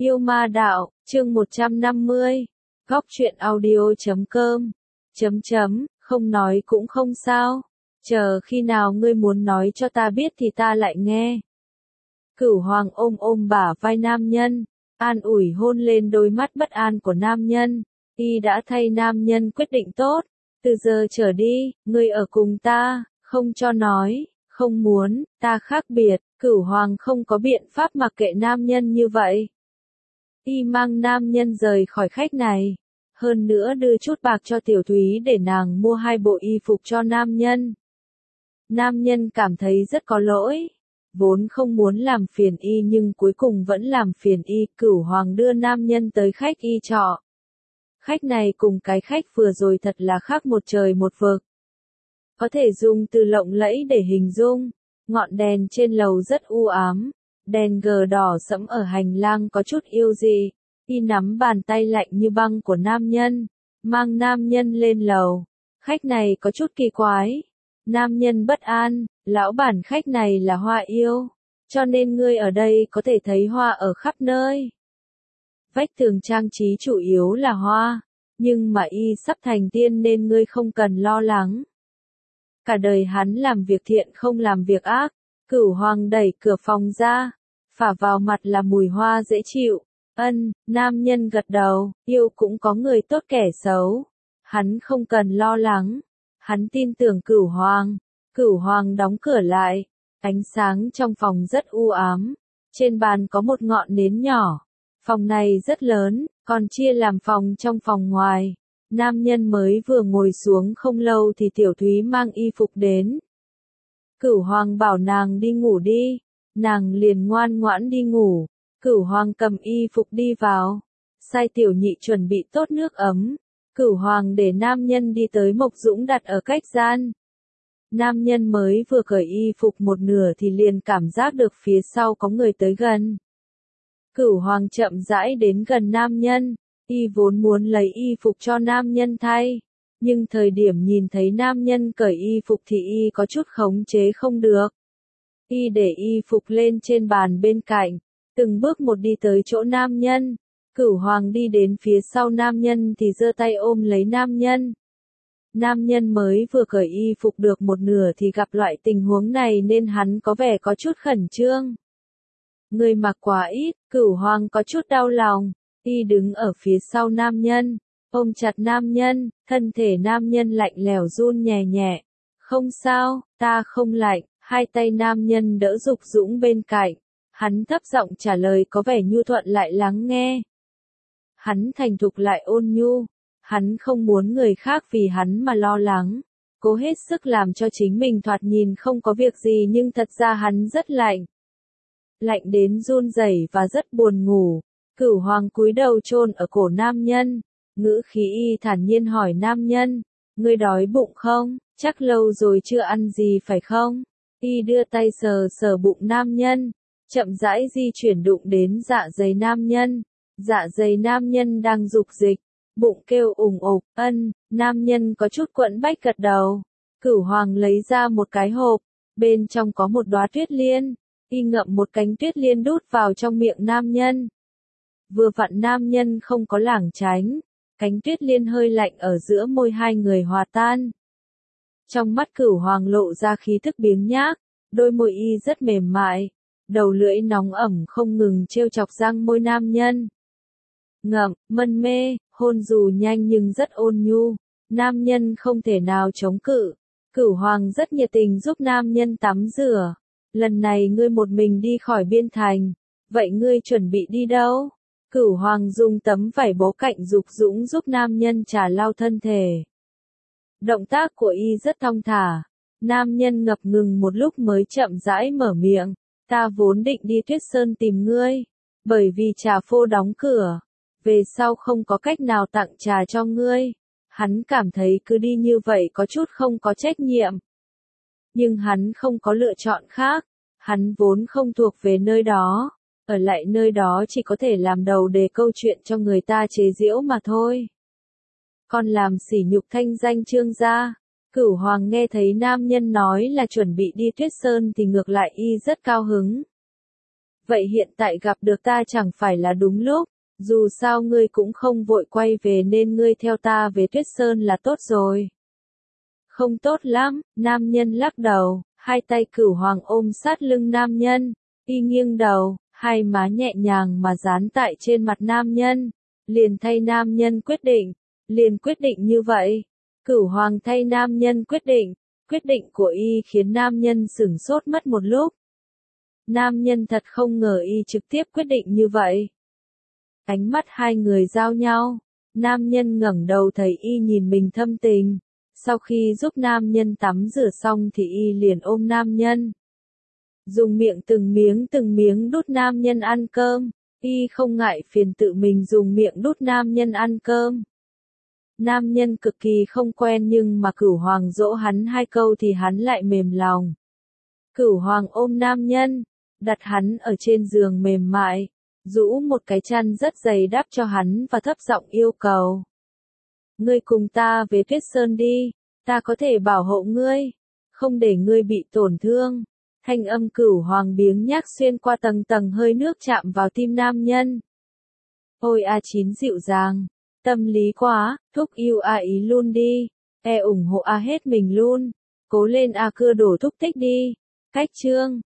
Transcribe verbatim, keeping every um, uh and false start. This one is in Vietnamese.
Yêu ma đạo, chương một trăm năm mươi. Góc truyện audio chấm com. Chấm chấm, không nói cũng không sao. Chờ khi nào ngươi muốn nói cho ta biết thì ta lại nghe. Cửu Hoàng ôm ôm bả vai nam nhân, an ủi hôn lên đôi mắt bất an của nam nhân. Y đã thay nam nhân quyết định tốt. Từ giờ trở đi, ngươi ở cùng ta, không cho nói, không muốn, ta khác biệt. Cửu Hoàng không có biện pháp mặc kệ nam nhân như vậy. Y mang nam nhân rời khỏi khách này. Hơn nữa đưa chút bạc cho Tiểu Thúy để nàng mua hai bộ y phục cho nam nhân. Nam nhân cảm thấy rất có lỗi. Vốn không muốn làm phiền y nhưng cuối cùng vẫn làm phiền y. Cửu Hoàng đưa nam nhân tới khách y trọ. Khách này cùng cái khách vừa rồi thật là khác một trời một vực. Có thể dùng từ lộng lẫy để hình dung. Ngọn đèn trên lầu rất u ám. Đèn gờ đỏ sẫm ở hành lang có chút yêu dị. Y nắm bàn tay lạnh như băng của nam nhân, mang nam nhân lên lầu. Khách này có chút kỳ quái. Nam nhân bất an, lão bản khách này là hoa yêu, cho nên ngươi ở đây có thể thấy hoa ở khắp nơi. Vách tường trang trí chủ yếu là hoa, nhưng mà y sắp thành tiên nên ngươi không cần lo lắng. Cả đời hắn làm việc thiện không làm việc ác. Cửu Hoàng đẩy cửa phòng ra, phả vào mặt là mùi hoa dễ chịu. Ân, nam nhân gật đầu, yêu cũng có người tốt kẻ xấu. Hắn không cần lo lắng. Hắn tin tưởng Cửu Hoàng. Cửu Hoàng đóng cửa lại. Ánh sáng trong phòng rất u ám. Trên bàn có một ngọn nến nhỏ. Phòng này rất lớn, còn chia làm phòng trong phòng ngoài. Nam nhân mới vừa ngồi xuống không lâu thì Tiểu Thúy mang y phục đến. Cửu Hoàng bảo nàng đi ngủ đi. Nàng liền ngoan ngoãn đi ngủ. Cửu Hoàng cầm y phục đi vào. Sai Tiểu Nhị chuẩn bị tốt nước ấm. Cửu Hoàng để nam nhân đi tới Mộc Dũng đặt ở cách gian. Nam nhân mới vừa cởi y phục một nửa thì liền cảm giác được phía sau có người tới gần. Cửu Hoàng chậm rãi đến gần nam nhân. Y vốn muốn lấy y phục cho nam nhân thay. Nhưng thời điểm nhìn thấy nam nhân cởi y phục thì y có chút khống chế không được. Y để y phục lên trên bàn bên cạnh. Từng bước một đi tới chỗ nam nhân. Cửu Hoàng đi đến phía sau nam nhân thì giơ tay ôm lấy nam nhân. Nam nhân mới vừa cởi y phục được một nửa thì gặp loại tình huống này nên hắn có vẻ có chút khẩn trương. Người mặc quá ít, Cửu Hoàng có chút đau lòng. Y đứng ở phía sau nam nhân, ôm chặt nam nhân, thân thể nam nhân lạnh lẽo run nhẹ nhẹ. Không sao, ta không lạnh. Hai tay nam nhân đỡ Dục Dũng bên cạnh. Hắn thấp giọng trả lời có vẻ nhu thuận lại lắng nghe. Hắn thành thục lại ôn nhu. Hắn không muốn người khác vì hắn mà lo lắng. Cố hết sức làm cho chính mình thoạt nhìn không có việc gì nhưng thật ra hắn rất lạnh. Lạnh đến run rẩy và rất buồn ngủ. Cửu Hoàng cúi đầu chôn ở cổ nam nhân. Ngữ khí y thản nhiên hỏi nam nhân. Ngươi đói bụng không? Chắc lâu rồi chưa ăn gì phải không? Y đưa tay sờ sờ bụng nam nhân. Chậm rãi di chuyển đụng đến dạ dày nam nhân. Dạ dày nam nhân đang dục dịch. Bụng kêu ủng ục, ân, nam nhân có chút quẫn bách gật đầu. Cửu Hoàng lấy ra một cái hộp. Bên trong có một đóa tuyết liên. Y ngậm một cánh tuyết liên đút vào trong miệng nam nhân. Vừa vặn nam nhân không có lảng tránh. Cánh tuyết liên hơi lạnh ở giữa môi hai người hòa tan. Trong mắt Cửu Hoàng lộ ra khí thức biếng nhác. Đôi môi y rất mềm mại. Đầu lưỡi nóng ẩm không ngừng trêu chọc răng môi nam nhân. Ngậm, mân mê, hôn dù nhanh nhưng rất ôn nhu. Nam nhân không thể nào chống cự. Cửu Hoàng rất nhiệt tình giúp nam nhân tắm rửa. Lần này ngươi một mình đi khỏi biên thành. Vậy ngươi chuẩn bị đi đâu? Cửu Hoàng dùng tấm vải bố cạnh Dục Dũng giúp nam nhân trà lau thân thể. Động tác của y rất thong thả. Nam nhân ngập ngừng một lúc mới chậm rãi mở miệng. Ta vốn định đi Tuyết Sơn tìm ngươi. Bởi vì trà phô đóng cửa. Về sau không có cách nào tặng trà cho ngươi. Hắn cảm thấy cứ đi như vậy có chút không có trách nhiệm. Nhưng hắn không có lựa chọn khác. Hắn vốn không thuộc về nơi đó. Ở lại nơi đó chỉ có thể làm đầu đề câu chuyện cho người ta chế giễu mà thôi. Còn làm sỉ nhục thanh danh Trương gia. Cửu Hoàng nghe thấy nam nhân nói là chuẩn bị đi Tuyết Sơn thì ngược lại y rất cao hứng. Vậy hiện tại gặp được ta chẳng phải là đúng lúc, dù sao ngươi cũng không vội quay về nên ngươi theo ta về Tuyết Sơn là tốt rồi. Không tốt lắm, nam nhân lắc đầu, hai tay Cửu Hoàng ôm sát lưng nam nhân, y nghiêng đầu, hai má nhẹ nhàng mà dán tại trên mặt nam nhân, liền thay nam nhân quyết định, liền quyết định như vậy. Cửu Hoàng thay nam nhân quyết định, quyết định của y khiến nam nhân sửng sốt mất một lúc. Nam nhân thật không ngờ y trực tiếp quyết định như vậy. Ánh mắt hai người giao nhau, nam nhân ngẩng đầu thấy y nhìn mình thâm tình. Sau khi giúp nam nhân tắm rửa xong thì y liền ôm nam nhân. Dùng miệng từng miếng từng miếng đút nam nhân ăn cơm, y không ngại phiền tự mình dùng miệng đút nam nhân ăn cơm. Nam nhân cực kỳ không quen nhưng mà Cửu Hoàng dỗ hắn hai câu thì hắn lại mềm lòng. Cửu Hoàng ôm nam nhân, đặt hắn ở trên giường mềm mại, rũ một cái chăn rất dày đắp cho hắn và thấp giọng yêu cầu. Ngươi cùng ta về Tuyết Sơn đi, ta có thể bảo hộ ngươi, không để ngươi bị tổn thương. Thanh âm Cửu Hoàng biếng nhác xuyên qua tầng tầng hơi nước chạm vào tim nam nhân. Ôi a chín dịu dàng, tâm lý quá, thúc yêu a ý luôn đi, e ủng hộ a hết mình luôn, cố lên a cưa đổ thúc thích đi. Cách chương